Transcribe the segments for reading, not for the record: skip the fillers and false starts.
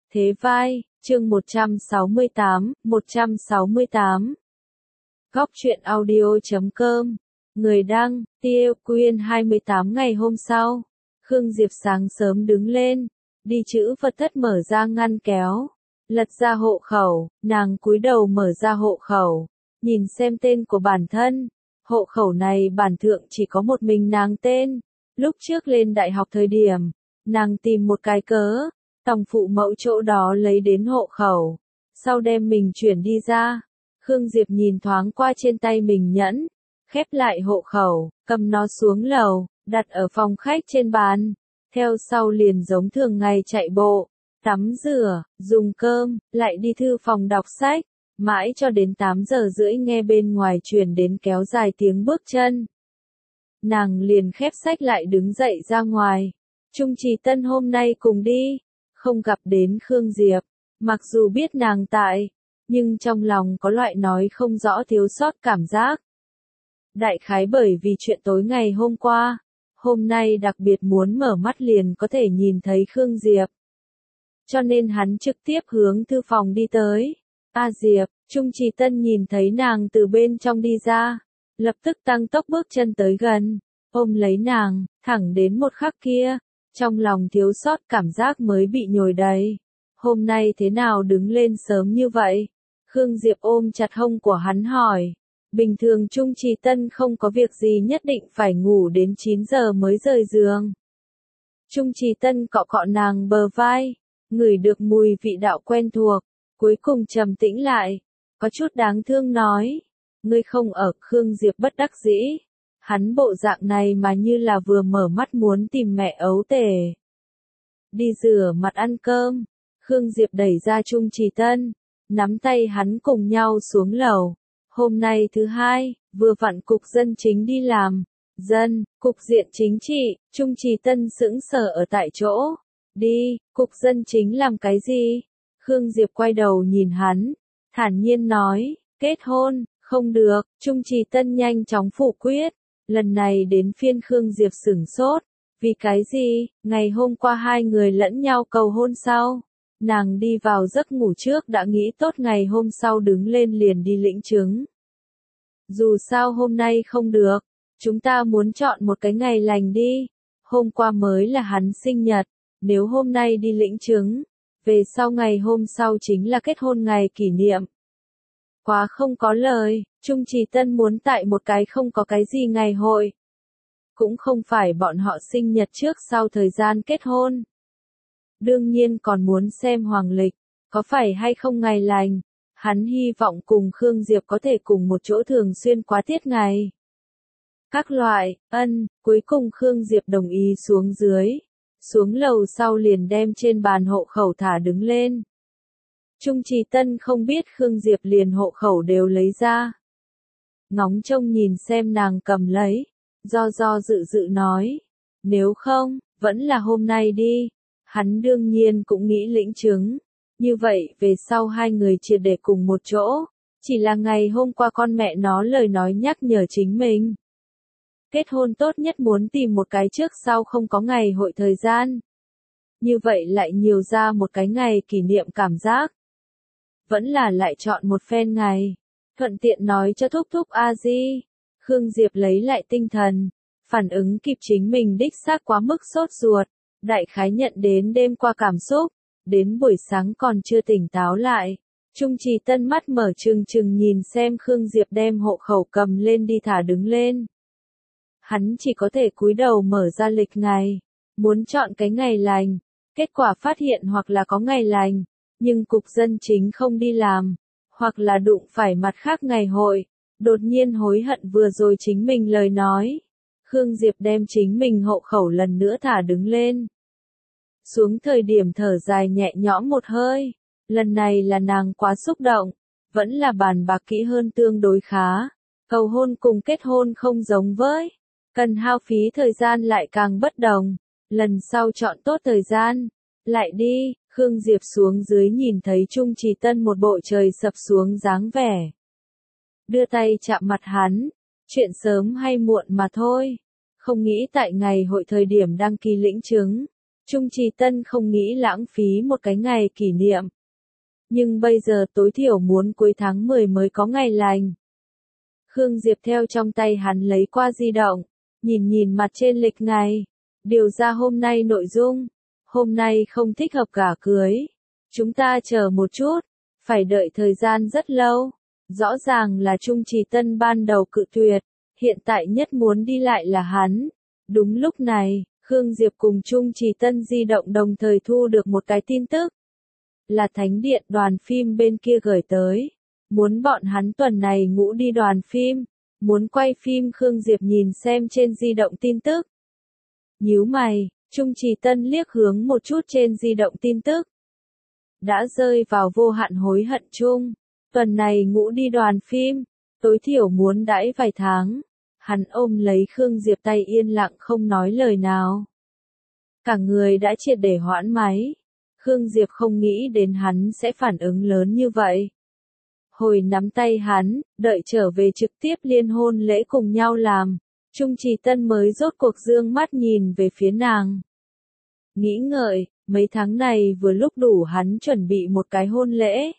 Thế vai, chương 168. Góc truyện audio.com. Người đăng, Tiêu Quyên 28 ngày hôm sau. Khương Diệp sáng sớm đứng lên, đi chữ vật thất mở ra ngăn kéo, lật ra hộ khẩu, nàng cúi đầu mở ra hộ khẩu, nhìn xem tên của bản thân. Hộ khẩu này bản thượng chỉ có một mình nàng tên. Lúc trước lên đại học thời điểm, nàng tìm một cái cớ, tòng phụ mẫu chỗ đó lấy đến hộ khẩu, sau đem mình chuyển đi ra. Khương Diệp nhìn thoáng qua trên tay mình nhẫn, khép lại hộ khẩu, cầm nó xuống lầu, đặt ở phòng khách trên bàn. Theo sau liền giống thường ngày chạy bộ, tắm rửa, dùng cơm, lại đi thư phòng đọc sách, mãi cho đến 8 giờ rưỡi nghe bên ngoài truyền đến kéo dài tiếng bước chân. Nàng liền khép sách lại đứng dậy ra ngoài. Trung Trì Tân hôm nay cùng đi, không gặp đến Khương Diệp, mặc dù biết nàng tại, nhưng trong lòng có loại nói không rõ thiếu sót cảm giác. Đại khái bởi vì chuyện tối ngày hôm qua, hôm nay đặc biệt muốn mở mắt liền có thể nhìn thấy Khương Diệp. Cho nên hắn trực tiếp hướng thư phòng đi tới. Diệp, Trung Trì Tân nhìn thấy nàng từ bên trong đi ra, lập tức tăng tốc bước chân tới gần, ôm lấy nàng, thẳng đến một khắc kia, trong lòng thiếu sót cảm giác mới bị nhồi đầy. Hôm nay thế nào đứng lên sớm như vậy? Khương Diệp ôm chặt hông của hắn hỏi. Bình thường Trung Trì Tân không có việc gì nhất định phải ngủ đến 9 giờ mới rời giường. Trung Trì Tân cọ cọ nàng bờ vai, ngửi được mùi vị đạo quen thuộc, cuối cùng trầm tĩnh lại, có chút đáng thương nói. Ngươi không ở. Khương Diệp bất đắc dĩ. Hắn bộ dạng này mà như là vừa mở mắt muốn tìm mẹ ấu tể. Đi rửa mặt ăn cơm. Khương Diệp đẩy ra Trung Trì Tân, nắm tay hắn cùng nhau xuống lầu. Hôm nay thứ hai, vừa vặn cục dân chính đi làm. Cục diện chính trị. Trung Trì Tân sững sờ ở tại chỗ. Đi, cục dân chính làm cái gì? Khương Diệp quay đầu nhìn hắn, thản nhiên nói, kết hôn, không được. Trung Trì Tân nhanh chóng phủ quyết. Lần này đến phiên Khương Diệp sửng sốt. Vì cái gì? Ngày hôm qua hai người lẫn nhau cầu hôn sau. Nàng đi vào giấc ngủ trước đã nghĩ tốt ngày hôm sau đứng lên liền đi lĩnh chứng. Dù sao hôm nay không được, chúng ta muốn chọn một cái ngày lành đi. Hôm qua mới là hắn sinh nhật, nếu hôm nay đi lĩnh chứng, về sau ngày hôm sau chính là kết hôn ngày kỷ niệm. Quá không có lời. Trung Trì Tân muốn tại một cái không có cái gì ngày hội. Cũng không phải bọn họ sinh nhật trước sau thời gian kết hôn. Đương nhiên còn muốn xem hoàng lịch, có phải hay không ngày lành. Hắn hy vọng cùng Khương Diệp có thể cùng một chỗ thường xuyên quá tiết ngày. Các loại, cuối cùng Khương Diệp đồng ý xuống dưới. Xuống lầu sau liền đem trên bàn hộ khẩu thả đứng lên. Trung Trì Tân không biết Khương Diệp liền hộ khẩu đều lấy ra. Ngóng trông nhìn xem nàng cầm lấy, do dự nói. Nếu không, vẫn là hôm nay đi. Hắn đương nhiên cũng nghĩ lĩnh chứng. Như vậy về sau hai người triệt để cùng một chỗ. Chỉ là ngày hôm qua con mẹ nó lời nói nhắc nhở chính mình. Kết hôn tốt nhất muốn tìm một cái trước sau không có ngày hội thời gian. Như vậy lại nhiều ra một cái ngày kỷ niệm cảm giác. Vẫn là lại chọn một phen ngày. Thuận tiện nói cho thúc thúc A-di. Khương Diệp lấy lại tinh thần. Phản ứng kịp chính mình đích xác quá mức sốt ruột. Đại khái nhận đến đêm qua cảm xúc. Đến buổi sáng còn chưa tỉnh táo lại. Trung Trì Tân mắt mở trừng trừng nhìn xem Khương Diệp đem hộ khẩu cầm lên đi thả đứng lên. Hắn chỉ có thể cúi đầu mở ra lịch ngày. Muốn chọn cái ngày lành. Kết quả phát hiện hoặc là có ngày lành. Nhưng cục dân chính không đi làm. Hoặc là đụng phải mặt khác ngày hội. Đột nhiên hối hận vừa rồi chính mình lời nói. Khương Diệp đem chính mình hộ khẩu lần nữa thả đứng lên. Xuống thời điểm thở dài nhẹ nhõm một hơi. Lần này là nàng quá xúc động. Vẫn là bàn bạc kỹ hơn tương đối khá. Cầu hôn cùng kết hôn không giống với. Cần hao phí thời gian lại càng bất đồng. Lần sau chọn tốt thời gian. Lại đi. Khương Diệp xuống dưới nhìn thấy Trung Trì Tân một bộ trời sập xuống dáng vẻ. Đưa tay chạm mặt hắn. Chuyện sớm hay muộn mà thôi. Không nghĩ tại ngày hội thời điểm đăng ký lĩnh chứng. Trung Trì Tân không nghĩ lãng phí một cái ngày kỷ niệm. Nhưng bây giờ tối thiểu muốn cuối tháng 10 mới có ngày lành. Khương Diệp theo trong tay hắn lấy qua di động, nhìn mặt trên lịch ngày, điều ra hôm nay nội dung. Hôm nay không thích hợp cả cưới. Chúng ta chờ một chút, phải đợi thời gian rất lâu. Rõ ràng là Trung Trì Tân ban đầu cự tuyệt, hiện tại nhất muốn đi lại là hắn. Đúng lúc này, Khương Diệp cùng Trung Trì Tân di động đồng thời thu được một cái tin tức. Là Thánh Điện đoàn phim bên kia gửi tới. Muốn bọn hắn tuần này ngũ đi đoàn phim. Muốn quay phim. Khương Diệp nhìn xem trên di động tin tức. Nhíu mày, Trung Trì Tân liếc hướng một chút trên di động tin tức. Đã rơi vào vô hạn hối hận chung. Tuần này ngũ đi đoàn phim. Tối thiểu muốn đãi vài tháng. Hắn ôm lấy Khương Diệp tay yên lặng không nói lời nào. Cả người đã triệt để hoãn máy. Khương Diệp không nghĩ đến hắn sẽ phản ứng lớn như vậy. Hồi nắm tay hắn, đợi trở về trực tiếp liên hôn lễ cùng nhau làm. Trung Trì Tân mới rốt cuộc dương mắt nhìn về phía nàng. Nghĩ ngợi, mấy tháng này vừa lúc đủ hắn chuẩn bị một cái hôn lễ.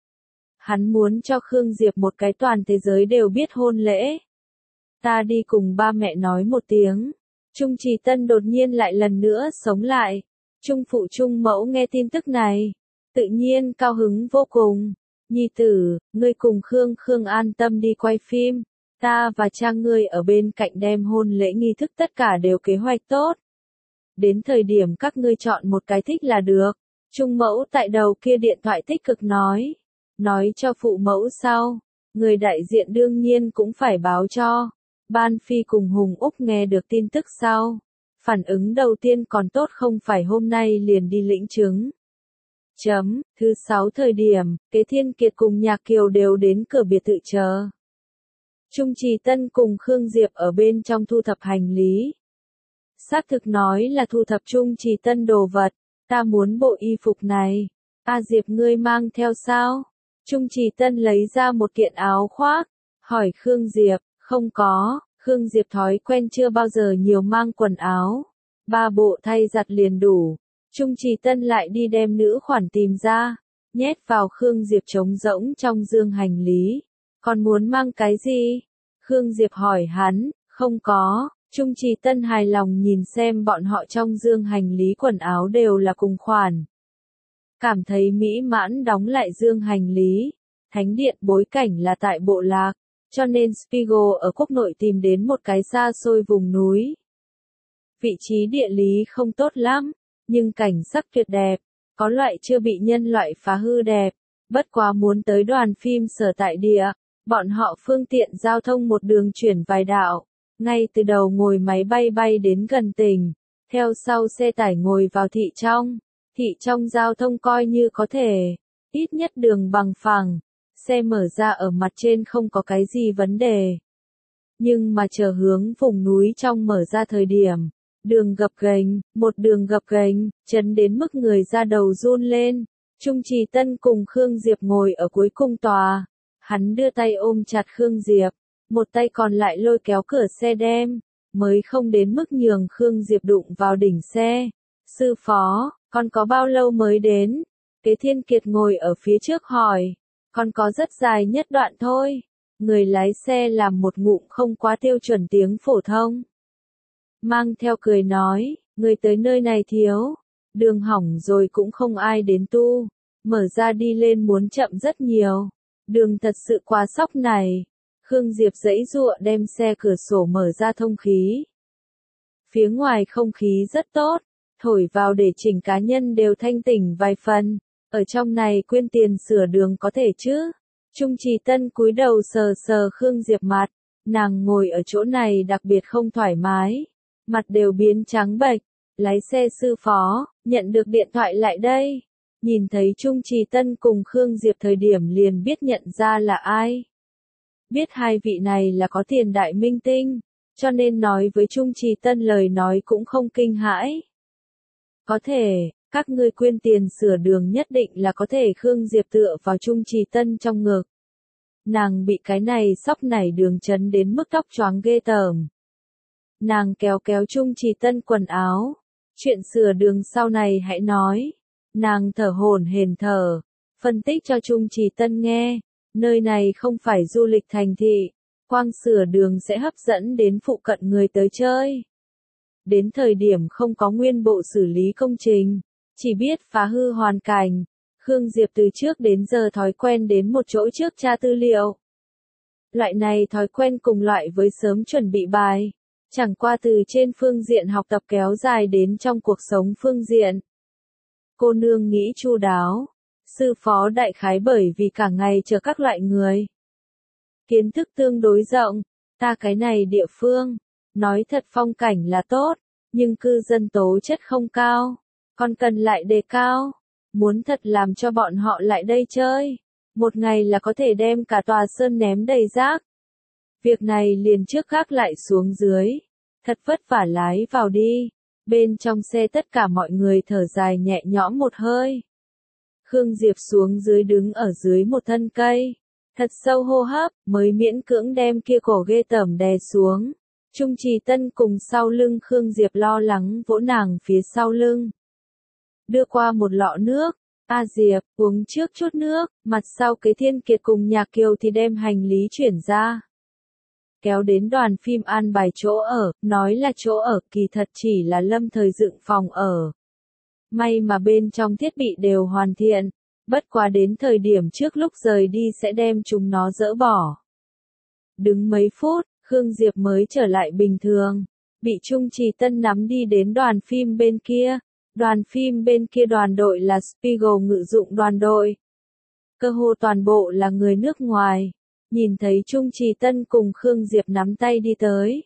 Hắn muốn cho Khương Diệp một cái toàn thế giới đều biết hôn lễ. Ta đi cùng ba mẹ nói một tiếng. Trung Trì Tân đột nhiên lại lần nữa sống lại. Trung phụ Trung mẫu nghe tin tức này. Tự nhiên cao hứng vô cùng. Nhi tử, ngươi cùng Khương an tâm đi quay phim. Ta và cha ngươi ở bên cạnh đem hôn lễ nghi thức tất cả đều kế hoạch tốt. Đến thời điểm các ngươi chọn một cái thích là được. Trung mẫu tại đầu kia điện thoại tích cực nói. Nói cho phụ mẫu sau. Người đại diện đương nhiên cũng phải báo cho. Ban Phi cùng Hùng Úc nghe được tin tức sau. Phản ứng đầu tiên còn tốt không phải hôm nay liền đi lĩnh chứng. Thứ 6 thời điểm, Kế Thiên Kiệt cùng Nhạc Kiều đều đến cửa biệt thự chờ. Trung Trì Tân cùng Khương Diệp ở bên trong thu thập hành lý. Xác thực nói là thu thập Trung Trì Tân đồ vật, ta muốn bộ y phục này. Diệp ngươi mang theo sao? Trung Trì Tân lấy ra một kiện áo khoác, hỏi Khương Diệp, không có. Khương Diệp thói quen chưa bao giờ nhiều mang quần áo. 3 bộ thay giặt liền đủ. Trung Trì Tân lại đi đem nữ khoản tìm ra, nhét vào Khương Diệp trống rỗng trong dương hành lý. Còn muốn mang cái gì? Khương Diệp hỏi hắn, không có. Trung Trì Tân hài lòng nhìn xem bọn họ trong dương hành lý quần áo đều là cùng khoản. Cảm thấy mỹ mãn đóng lại dương hành lý. Thánh điện bối cảnh là tại Bộ Lạc. Cho nên Spiegel ở quốc nội tìm đến một cái xa xôi vùng núi. Vị trí địa lý không tốt lắm, nhưng cảnh sắc tuyệt đẹp, có loại chưa bị nhân loại phá hư đẹp. Bất quá muốn tới đoàn phim sở tại địa, bọn họ phương tiện giao thông một đường chuyển vài đạo. Ngay từ đầu ngồi máy bay bay đến gần tỉnh, theo sau xe tải ngồi vào thị trong. Thị trong giao thông coi như có thể, ít nhất đường bằng phẳng. Xe mở ra ở mặt trên không có cái gì vấn đề. Nhưng mà chờ hướng vùng núi trong mở ra thời điểm, đường gập ghềnh, một đường gập ghềnh, chấn đến mức người ra đầu run lên. Trung Trì Tân cùng Khương Diệp ngồi ở cuối cung tòa. Hắn đưa tay ôm chặt Khương Diệp, một tay còn lại lôi kéo cửa xe đem, mới không đến mức nhường Khương Diệp đụng vào đỉnh xe. Sư phó, con có bao lâu mới đến? Kế Thiên Kiệt ngồi ở phía trước hỏi. Còn có rất dài nhất đoạn thôi. Người lái xe làm một ngụm không quá tiêu chuẩn tiếng phổ thông. Mang theo cười nói, người tới nơi này thiếu. Đường hỏng rồi cũng không ai đến tu. Mở ra đi lên muốn chậm rất nhiều. Đường thật sự quá sóc này. Khương Diệp giãy giụa đem xe cửa sổ mở ra thông khí. Phía ngoài không khí rất tốt. Thổi vào để chỉnh cá nhân đều thanh tỉnh vài phần. Ở trong này quyên tiền sửa đường có thể chứ? Trung Trì Tân cúi đầu sờ sờ Khương Diệp mặt. Nàng ngồi ở chỗ này đặc biệt không thoải mái. Mặt đều biến trắng bệch. Lái xe sư phó, nhận được điện thoại lại đây. Nhìn thấy Trung Trì Tân cùng Khương Diệp thời điểm liền biết nhận ra là ai. Biết hai vị này là có tiền đại minh tinh. Cho nên nói với Trung Trì Tân lời nói cũng không kinh hãi. Có thể. Các ngươi quyên tiền sửa đường nhất định là có thể. Khương Diệp tựa vào Trung Trì Tân trong ngực. Nàng bị cái này sóc nảy đường chấn đến mức tóc choáng ghê tởm. Nàng kéo kéo Trung Trì Tân quần áo. Chuyện sửa đường sau này hãy nói. Nàng thở hổn hển thở, phân tích cho Trung Trì Tân nghe, nơi này không phải du lịch thành thị, quang sửa đường sẽ hấp dẫn đến phụ cận người tới chơi. Đến thời điểm không có nguyên bộ xử lý công trình, chỉ biết phá hư hoàn cảnh, Khương Diệp từ trước đến giờ thói quen đến một chỗ trước tra tư liệu. Loại này thói quen cùng loại với sớm chuẩn bị bài, chẳng qua từ trên phương diện học tập kéo dài đến trong cuộc sống phương diện. Cô nương nghĩ chu đáo, sư phó đại khái bởi vì cả ngày chờ các loại người. Kiến thức tương đối rộng, ta cái này địa phương, nói thật phong cảnh là tốt, nhưng cư dân tố chất không cao, còn cần lại đề cao, muốn thật làm cho bọn họ lại đây chơi, một ngày là có thể đem cả tòa sơn ném đầy rác. Việc này liền trước gác lại xuống dưới, thật vất vả lái vào đi, bên trong xe tất cả mọi người thở dài nhẹ nhõm một hơi. Khương Diệp xuống dưới đứng ở dưới một thân cây, thật sâu hô hấp, mới miễn cưỡng đem kia cổ ghê tởm đè xuống. Trung Trì Tân cùng sau lưng Khương Diệp lo lắng vỗ nàng phía sau lưng. Đưa qua một lọ nước, A Diệp, uống trước chút nước, mặt sau Kế Thiên Kiệt cùng Nhạc Kiều thì đem hành lý chuyển ra. Kéo đến đoàn phim an bài chỗ ở, nói là chỗ ở, kỳ thật chỉ là lâm thời dựng phòng ở. May mà bên trong thiết bị đều hoàn thiện, bất quá đến thời điểm trước lúc rời đi sẽ đem chúng nó dỡ bỏ. Đứng mấy phút, Khương Diệp mới trở lại bình thường, bị Trung Trì Tân nắm đi đến đoàn phim bên kia. Đoàn phim bên kia đoàn đội là Spiegel ngự dụng đoàn đội. Cơ hồ toàn bộ là người nước ngoài. Nhìn thấy Trung Trì Tân cùng Khương Diệp nắm tay đi tới.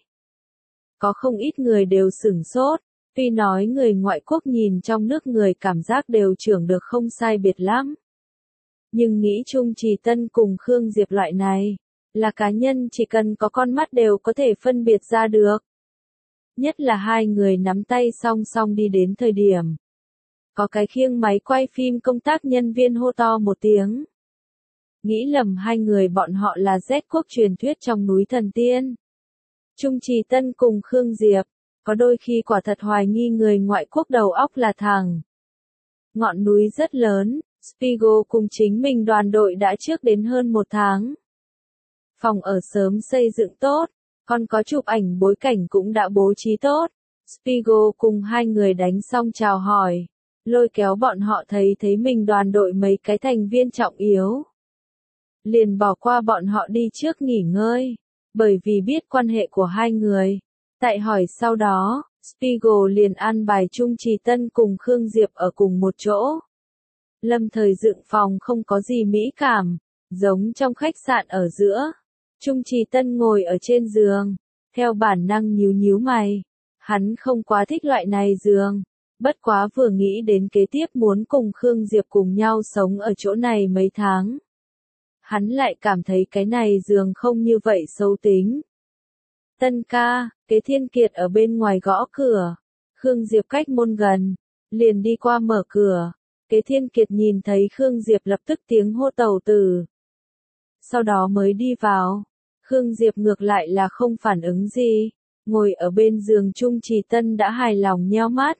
Có không ít người đều sửng sốt, tuy nói người ngoại quốc nhìn trong nước người cảm giác đều trưởng được không sai biệt lắm. Nhưng nghĩ Trung Trì Tân cùng Khương Diệp loại này, là cá nhân chỉ cần có con mắt đều có thể phân biệt ra được. Nhất là hai người nắm tay song song đi đến thời điểm. Có cái khiêng máy quay phim công tác nhân viên hô to một tiếng. Nghĩ lầm hai người bọn họ là Z quốc truyền thuyết trong núi thần tiên. Trung Trì Tân cùng Khương Diệp, có đôi khi quả thật hoài nghi người ngoại quốc đầu óc là thằng. Ngọn núi rất lớn, Spiegel cùng chính mình đoàn đội đã trước đến hơn một tháng. Phòng ở sớm xây dựng tốt, còn có chụp ảnh bối cảnh cũng đã bố trí tốt. Spiegel cùng hai người đánh xong chào hỏi, lôi kéo bọn họ thấy mình đoàn đội mấy cái thành viên trọng yếu. Liền bỏ qua bọn họ đi trước nghỉ ngơi, bởi vì biết quan hệ của hai người. Tại hỏi sau đó, Spiegel liền an bài Trung Trì Tân cùng Khương Diệp ở cùng một chỗ. Lâm thời dựng phòng không có gì mỹ cảm, giống trong khách sạn ở giữa. Trung Trì Tân ngồi ở trên giường, theo bản năng nhíu nhíu mày. Hắn không quá thích loại này giường, bất quá vừa nghĩ đến kế tiếp muốn cùng Khương Diệp cùng nhau sống ở chỗ này mấy tháng. Hắn lại cảm thấy cái này giường không như vậy xấu tính. Tân ca, Kế Thiên Kiệt ở bên ngoài gõ cửa. Khương Diệp cách môn gần, liền đi qua mở cửa. Kế Thiên Kiệt nhìn thấy Khương Diệp lập tức tiếng hô tàu tử. Sau đó mới đi vào. Khương Diệp ngược lại là không phản ứng gì, ngồi ở bên giường Trung Trì Tân đã hài lòng nheo mắt.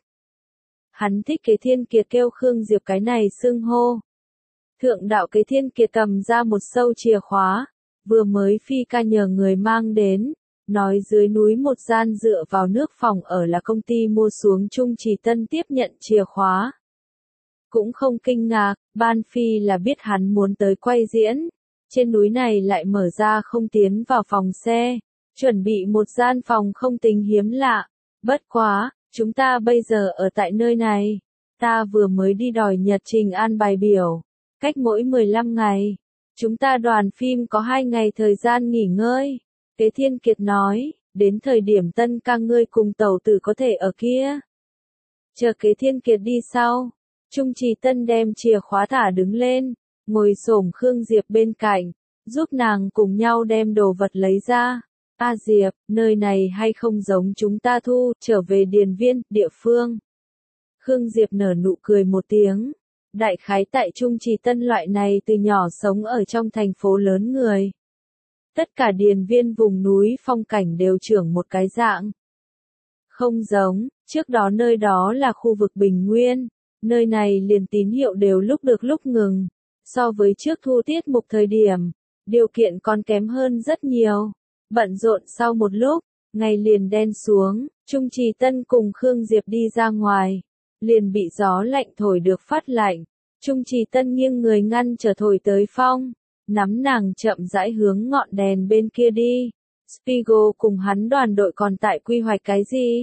Hắn thích Kế Thiên Kiệt kêu Khương Diệp cái này xưng hô. Thượng đạo Kế Thiên Kiệt cầm ra một sâu chìa khóa, vừa mới phi ca nhờ người mang đến, nói dưới núi một gian dựa vào nước phòng ở là công ty mua xuống. Trung Trì Tân tiếp nhận chìa khóa. Cũng không kinh ngạc, ban phi là biết hắn muốn tới quay diễn. Trên núi này lại mở ra không tiến vào phòng xe, chuẩn bị một gian phòng không tính hiếm lạ. Bất quá, chúng ta bây giờ ở tại nơi này, ta vừa mới đi đòi nhật trình an bài biểu, cách mỗi 15 ngày, chúng ta đoàn phim có 2 ngày thời gian nghỉ ngơi. Kế Thiên Kiệt nói, đến thời điểm Tân ca ngươi cùng tẩu tử có thể ở kia. Chờ Kế Thiên Kiệt đi sau, Trung Trì Tân đem chìa khóa thả đứng lên. Ngồi xổm Khương Diệp bên cạnh, giúp nàng cùng nhau đem đồ vật lấy ra. A Diệp, nơi này hay không giống chúng ta thu, trở về điền viên, địa phương. Khương Diệp nở nụ cười một tiếng. Đại khái tại Trung Trì Tân loại này từ nhỏ sống ở trong thành phố lớn người. Tất cả điền viên vùng núi phong cảnh đều trưởng một cái dạng. Không giống, trước đó nơi đó là khu vực bình nguyên, nơi này liền tín hiệu đều lúc được lúc ngừng. So với trước thu tiết mục thời điểm, điều kiện còn kém hơn rất nhiều. Bận rộn sau một lúc, ngày liền đen xuống, Trung Trì Tân cùng Khương Diệp đi ra ngoài, liền bị gió lạnh thổi được phát lạnh. Trung Trì Tân nghiêng người ngăn trở thổi tới phong, nắm nàng chậm rãi hướng ngọn đèn bên kia đi. Spiegel cùng hắn đoàn đội còn tại quy hoạch cái gì?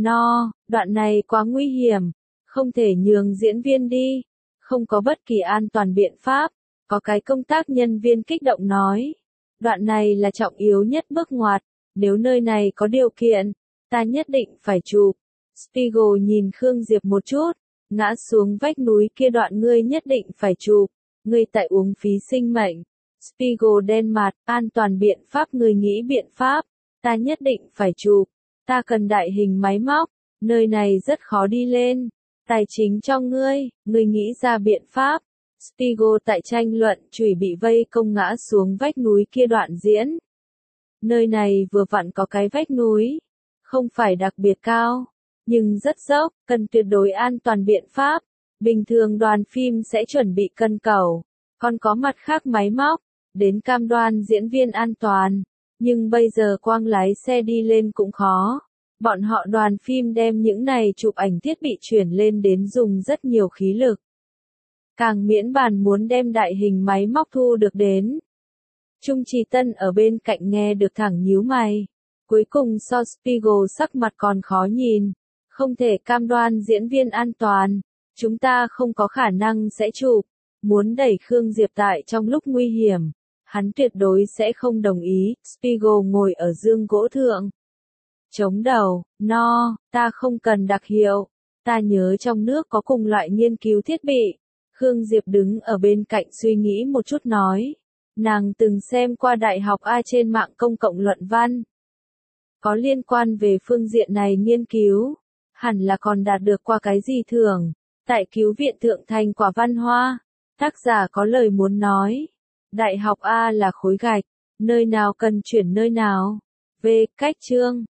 Đoạn này quá nguy hiểm, không thể nhường diễn viên đi, không có bất kỳ an toàn biện pháp. Có cái công tác nhân viên kích động nói, đoạn này là trọng yếu nhất bước ngoặt, nếu nơi này có điều kiện, ta nhất định phải chụp. Spiegel nhìn Khương Diệp một chút, ngã xuống vách núi kia đoạn ngươi nhất định phải chụp, ngươi tại uống phí sinh mệnh. Spiegel đen mặt, an toàn biện pháp ngươi nghĩ biện pháp, ta nhất định phải chụp, ta cần đại hình máy móc, nơi này rất khó đi lên, tài chính cho ngươi nghĩ ra biện pháp. Spiegel tại tranh luận chùy bị vây công ngã xuống vách núi kia đoạn diễn. Nơi này vừa vặn có cái vách núi, không phải đặc biệt cao, nhưng rất dốc, cần tuyệt đối an toàn biện pháp. Bình thường đoàn phim sẽ chuẩn bị cân cầu, còn có mặt khác máy móc, đến cam đoan diễn viên an toàn, nhưng bây giờ quang lái xe đi lên cũng khó. Bọn họ đoàn phim đem những này chụp ảnh thiết bị chuyển lên đến dùng rất nhiều khí lực. Càng miễn bàn muốn đem đại hình máy móc thu được đến. Trung Trì Tân ở bên cạnh nghe được thẳng nhíu mày. Cuối cùng so Spiegel sắc mặt còn khó nhìn. Không thể cam đoan diễn viên an toàn. Chúng ta không có khả năng sẽ chụp. Muốn đẩy Khương Diệp tại trong lúc nguy hiểm. Hắn tuyệt đối sẽ không đồng ý. Spiegel ngồi ở giường gỗ thượng. Chống đầu, ta không cần đặc hiệu. Ta nhớ trong nước có cùng loại nghiên cứu thiết bị. Khương Diệp đứng ở bên cạnh suy nghĩ một chút nói. Nàng từng xem qua Đại học A trên mạng công cộng luận văn. Có liên quan về phương diện này nghiên cứu. Hẳn là còn đạt được qua cái gì thưởng. Tại cứu viện thượng thành quả văn hoa. Tác giả có lời muốn nói. Đại học A là khối gạch. Nơi nào cần chuyển nơi nào. V. Cách chương.